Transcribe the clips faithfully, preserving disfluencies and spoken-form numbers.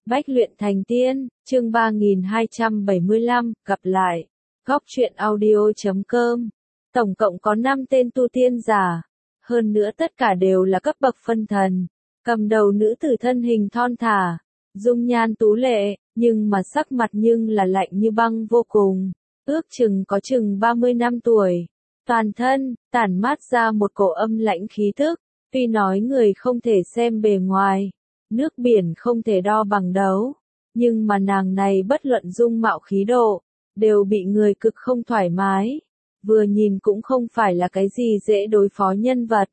Bách luyện thành tiên, chương ba nghìn hai trăm bảy mươi lăm, gặp lại. Góc truyện audio chấm com. Tổng cộng có năm tên tu tiên giả. Hơn nữa tất cả đều là cấp bậc phân thần. Cầm đầu nữ tử thân hình thon thả. Dung nhan tú lệ, nhưng mà sắc mặt nhưng là lạnh như băng vô cùng. Ước chừng có chừng ba mươi năm tuổi. Toàn thân, tản mát ra một cổ âm lãnh khí thức. Tuy nói người không thể xem bề ngoài. Nước biển không thể đo bằng đấu, nhưng mà nàng này bất luận dung mạo khí độ, đều bị người cực không thoải mái, vừa nhìn cũng không phải là cái gì dễ đối phó nhân vật.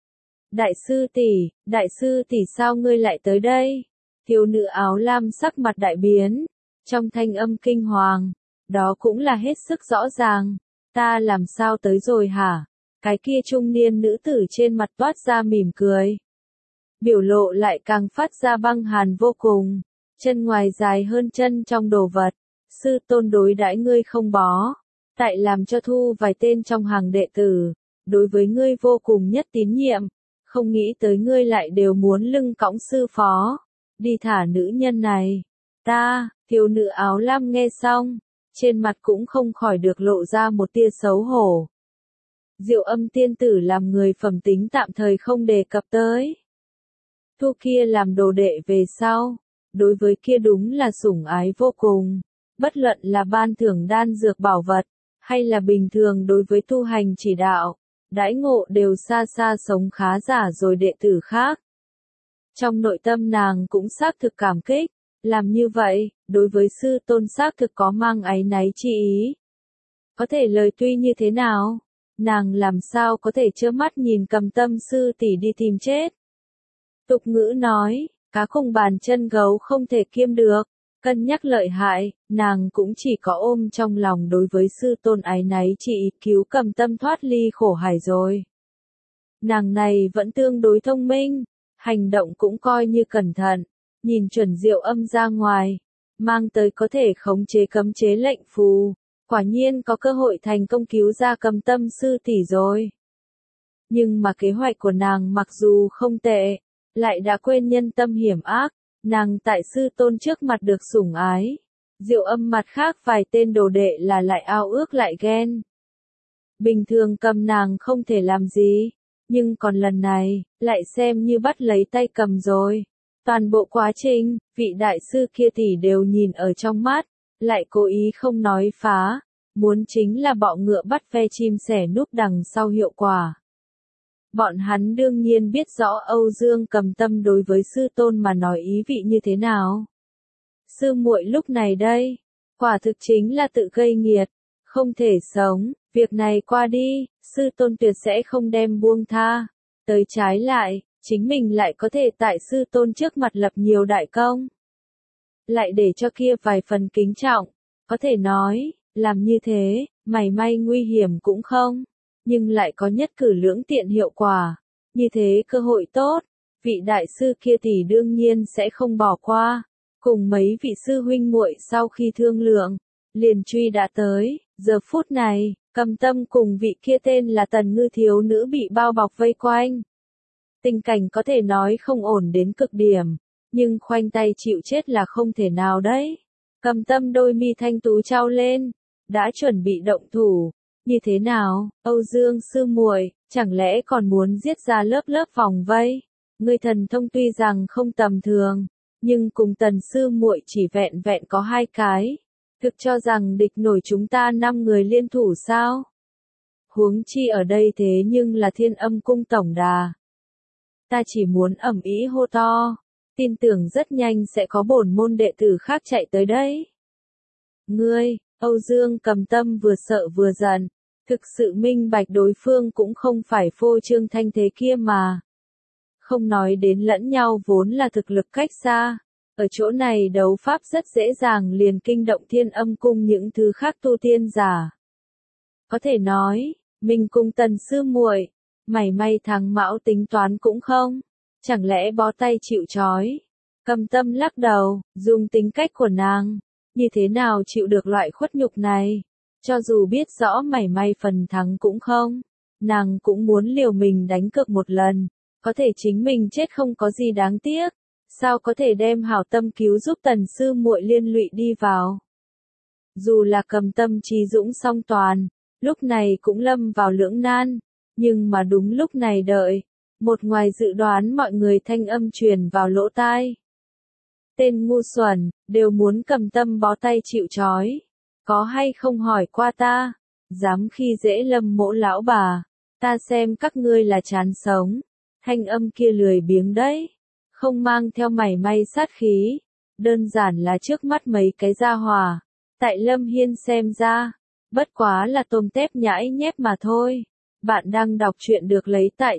Đại sư tỷ, đại sư tỷ sao ngươi lại tới đây? Thiếu nữ áo lam sắc mặt đại biến, trong thanh âm kinh hoàng, đó cũng là hết sức rõ ràng, ta làm sao tới rồi hả? Cái kia trung niên nữ tử trên mặt toát ra mỉm cười. Biểu lộ lại càng phát ra băng hàn vô cùng, chân ngoài dài hơn chân trong đồ vật, sư tôn đối đãi ngươi không bó, tại làm cho thu vài tên trong hàng đệ tử, đối với ngươi vô cùng nhất tín nhiệm, không nghĩ tới ngươi lại đều muốn lưng cõng sư phó, đi thả nữ nhân này. Ta, thiếu nữ áo lam nghe xong, trên mặt cũng không khỏi được lộ ra một tia xấu hổ. Diệu Âm tiên tử làm người phẩm tính tạm thời không đề cập tới. Thu kia làm đồ đệ về sau, đối với kia đúng là sủng ái vô cùng, bất luận là ban thưởng đan dược bảo vật, hay là bình thường đối với tu hành chỉ đạo, đãi ngộ đều xa xa sống khá giả rồi đệ tử khác. Trong nội tâm nàng cũng xác thực cảm kích, làm như vậy, đối với sư tôn xác thực có mang áy náy chi ý. Có thể lời tuy như thế nào, nàng làm sao có thể trơ mắt nhìn Cầm Tâm sư tỷ đi tìm chết. Tục ngữ nói, cá cùng bàn chân gấu không thể kiêm được, cân nhắc lợi hại, nàng cũng chỉ có ôm trong lòng đối với sư tôn áy náy chỉ cứu Cầm Tâm thoát ly khổ hải rồi. Nàng này vẫn tương đối thông minh, hành động cũng coi như cẩn thận, nhìn chuẩn Diệu Âm ra ngoài, mang tới có thể khống chế cấm chế lệnh phù, quả nhiên có cơ hội thành công cứu ra Cầm Tâm sư tỷ rồi. Nhưng mà kế hoạch của nàng mặc dù không tệ, lại đã quên nhân tâm hiểm ác, nàng tại sư tôn trước mặt được sủng ái. Diệu Âm mặt khác vài tên đồ đệ là lại ao ước lại ghen. Bình thường cầm nàng không thể làm gì, nhưng còn lần này, lại xem như bắt lấy tay cầm rồi. Toàn bộ quá trình, vị đại sư kia tỷ đều nhìn ở trong mắt, lại cố ý không nói phá, muốn chính là bọ ngựa bắt ve chim sẻ núp đằng sau hiệu quả. Bọn hắn đương nhiên biết rõ Âu Dương Cầm Tâm đối với sư tôn mà nói ý vị như thế nào. Sư muội lúc này đây, quả thực chính là tự gây nghiệt, không thể sống, việc này qua đi, sư tôn tuyệt sẽ không đem buông tha. Tới trái lại, chính mình lại có thể tại sư tôn trước mặt lập nhiều đại công. Lại để cho kia vài phần kính trọng, có thể nói, làm như thế, mảy may nguy hiểm cũng không. Nhưng lại có nhất cử lưỡng tiện hiệu quả, như thế cơ hội tốt, vị đại sư kia tỷ đương nhiên sẽ không bỏ qua. Cùng mấy vị sư huynh muội sau khi thương lượng, liền truy đã tới, giờ phút này, Cầm Tâm cùng vị kia tên là Tần Ngư thiếu nữ bị bao bọc vây quanh. Tình cảnh có thể nói không ổn đến cực điểm, nhưng khoanh tay chịu chết là không thể nào đấy. Cầm Tâm đôi mi thanh tú trao lên, đã chuẩn bị động thủ. Như thế nào, Âu Dương sư muội, chẳng lẽ còn muốn giết ra lớp lớp vòng vây? Ngươi thần thông tuy rằng không tầm thường, nhưng cùng Tần sư muội chỉ vẹn vẹn có hai cái. Thực cho rằng địch nổi chúng ta năm người liên thủ sao? Huống chi ở đây thế nhưng là Thiên Âm cung tổng đà. Ta chỉ muốn ầm ĩ hô to, tin tưởng rất nhanh sẽ có bổn môn đệ tử khác chạy tới đấy. Ngươi, Âu Dương Cầm Tâm vừa sợ vừa giận, thực sự minh bạch đối phương cũng không phải phô trương thanh thế kia mà. Không nói đến lẫn nhau vốn là thực lực cách xa, ở chỗ này đấu pháp rất dễ dàng liền kinh động Thiên Âm cung những thứ khác tu tiên giả. Có thể nói, mình cùng Tần sư muội, mảy may thắng mão tính toán cũng không, chẳng lẽ bó tay chịu trói. Cầm Tâm lắc đầu, dùng tính cách của nàng, như thế nào chịu được loại khuất nhục này, cho dù biết rõ mảy may phần thắng cũng không, nàng cũng muốn liều mình đánh cược một lần, có thể chính mình chết không có gì đáng tiếc, sao có thể đem hảo tâm cứu giúp tần sư muội liên lụy đi vào. Dù là Cầm Tâm trí dũng song toàn, lúc này cũng lâm vào lưỡng nan, nhưng mà đúng lúc này đợi, một ngoài dự đoán mọi người thanh âm truyền vào lỗ tai. Tên ngu xuẩn, đều muốn Cầm Tâm bó tay chịu trói, có hay không hỏi qua ta, dám khi dễ Lâm mỗ lão bà, ta xem các ngươi là chán sống, thanh âm kia lười biếng đấy, không mang theo mảy may sát khí, đơn giản là trước mắt mấy cái gia hỏa, tại Lâm Hiên xem ra, bất quá là tôm tép nhãi nhép mà thôi. Bạn đang đọc truyện được lấy tại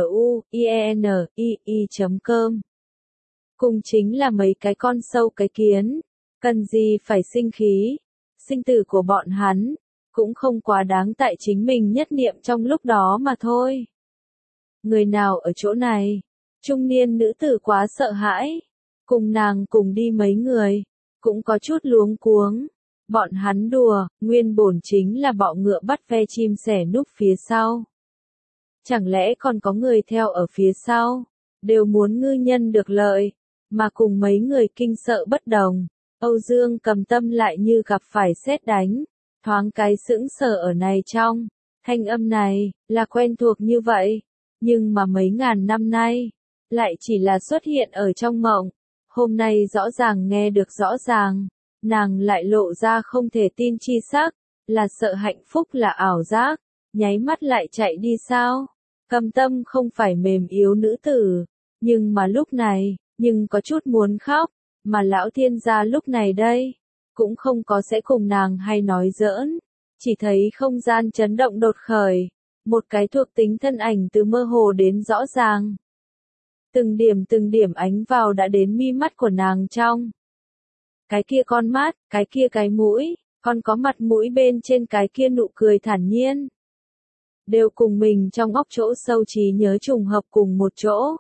truyện chấm com. Cùng chính là mấy cái con sâu cái kiến, cần gì phải sinh khí, sinh tử của bọn hắn, cũng không quá đáng tại chính mình nhất niệm trong lúc đó mà thôi. Người nào ở chỗ này? Trung niên nữ tử quá sợ hãi, cùng nàng cùng đi mấy người, cũng có chút luống cuống. Bọn hắn đùa, nguyên bổn chính là bọ ngựa bắt ve chim sẻ núp phía sau. Chẳng lẽ còn có người theo ở phía sau, đều muốn ngư nhân được lợi, mà cùng mấy người kinh sợ bất đồng. Âu Dương Cầm Tâm lại như gặp phải sét đánh, thoáng cái sững sờ ở này trong, thanh âm này, là quen thuộc như vậy, nhưng mà mấy ngàn năm nay, lại chỉ là xuất hiện ở trong mộng, hôm nay rõ ràng nghe được rõ ràng. Nàng lại lộ ra không thể tin chi sắc, là sợ hạnh phúc là ảo giác, nháy mắt lại chạy đi sao? Cầm Tâm không phải mềm yếu nữ tử, nhưng mà lúc này, nhưng có chút muốn khóc, mà lão thiên gia lúc này đây, cũng không có sẽ cùng nàng hay nói giỡn, chỉ thấy không gian chấn động đột khởi, một cái thuộc tính thân ảnh từ mơ hồ đến rõ ràng. Từng điểm từng điểm ánh vào đã đến mi mắt của nàng trong. Cái kia con mắt, cái kia cái mũi, còn có mặt mũi bên trên cái kia nụ cười thản nhiên. Đều cùng mình trong óc chỗ sâu trí nhớ trùng hợp cùng một chỗ.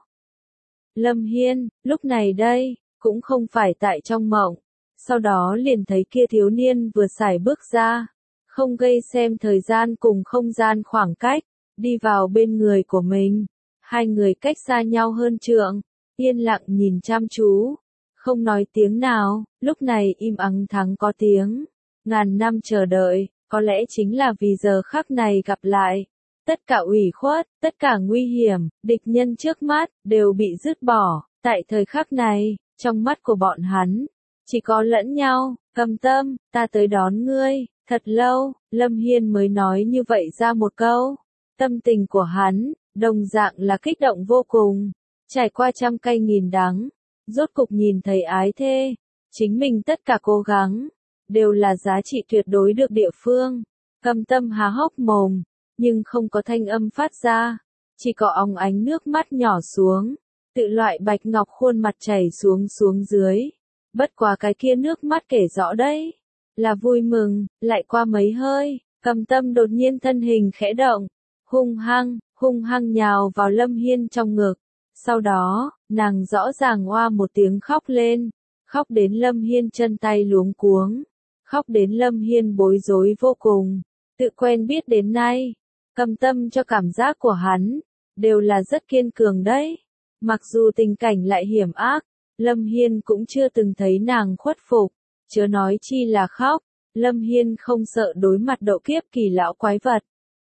Lâm Hiên, lúc này đây, cũng không phải tại trong mộng. Sau đó liền thấy kia thiếu niên vừa xài bước ra, không gây xem thời gian cùng không gian khoảng cách, đi vào bên người của mình. Hai người cách xa nhau hơn trượng, yên lặng nhìn chăm chú. Không nói tiếng nào, lúc này im ắng thắng có tiếng. Ngàn năm chờ đợi, có lẽ chính là vì giờ khắc này gặp lại. Tất cả ủy khuất, tất cả nguy hiểm, địch nhân trước mắt, đều bị dứt bỏ. Tại thời khắc này, trong mắt của bọn hắn, chỉ có lẫn nhau. Cầm Tâm, ta tới đón ngươi. Thật lâu, Lâm Hiên mới nói như vậy ra một câu. Tâm tình của hắn, đồng dạng là kích động vô cùng. Trải qua trăm cay nghìn đắng. Rốt cục nhìn thấy ái thê, chính mình tất cả cố gắng, đều là giá trị tuyệt đối được địa phương. Cầm Tâm há hốc mồm, nhưng không có thanh âm phát ra, chỉ có óng ánh nước mắt nhỏ xuống, tự loại bạch ngọc khuôn mặt chảy xuống xuống dưới. Bất quá cái kia nước mắt kể rõ đấy, là vui mừng. Lại qua mấy hơi, Cầm Tâm đột nhiên thân hình khẽ động, hung hăng, hung hăng nhào vào Lâm Hiên trong ngực. Sau đó, nàng rõ ràng oa một tiếng khóc lên, khóc đến Lâm Hiên chân tay luống cuống, khóc đến Lâm Hiên bối rối vô cùng. Tự quen biết đến nay, Cầm Tâm cho cảm giác của hắn, đều là rất kiên cường đấy. Mặc dù tình cảnh lại hiểm ác, Lâm Hiên cũng chưa từng thấy nàng khuất phục, chớ nói chi là khóc. Lâm Hiên không sợ đối mặt độ kiếp kỳ lão quái vật.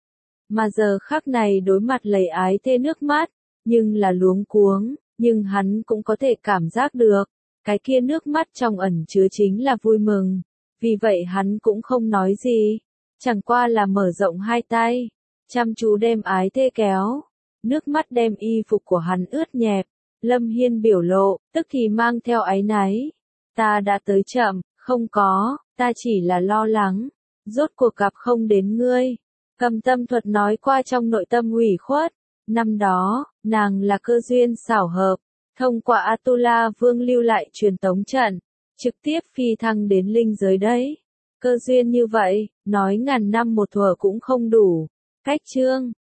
Mà giờ khắc này đối mặt lầy ái thê nước mắt, nhưng là luống cuống, nhưng hắn cũng có thể cảm giác được, cái kia nước mắt trong ẩn chứa chính là vui mừng, vì vậy hắn cũng không nói gì, chẳng qua là mở rộng hai tay, chăm chú đem ái thê kéo, nước mắt đem y phục của hắn ướt nhẹp. Lâm Hiên biểu lộ, tức thì mang theo áy náy, ta đã tới chậm, không có, ta chỉ là lo lắng, rốt cuộc gặp không đến ngươi. Cầm Tâm thuật nói qua trong nội tâm ủy khuất. Năm đó, nàng là cơ duyên xảo hợp, thông qua Atula Vương lưu lại truyền tống trận, trực tiếp phi thăng đến linh giới đấy. Cơ duyên như vậy, nói ngàn năm một thuở cũng không đủ. Cách chương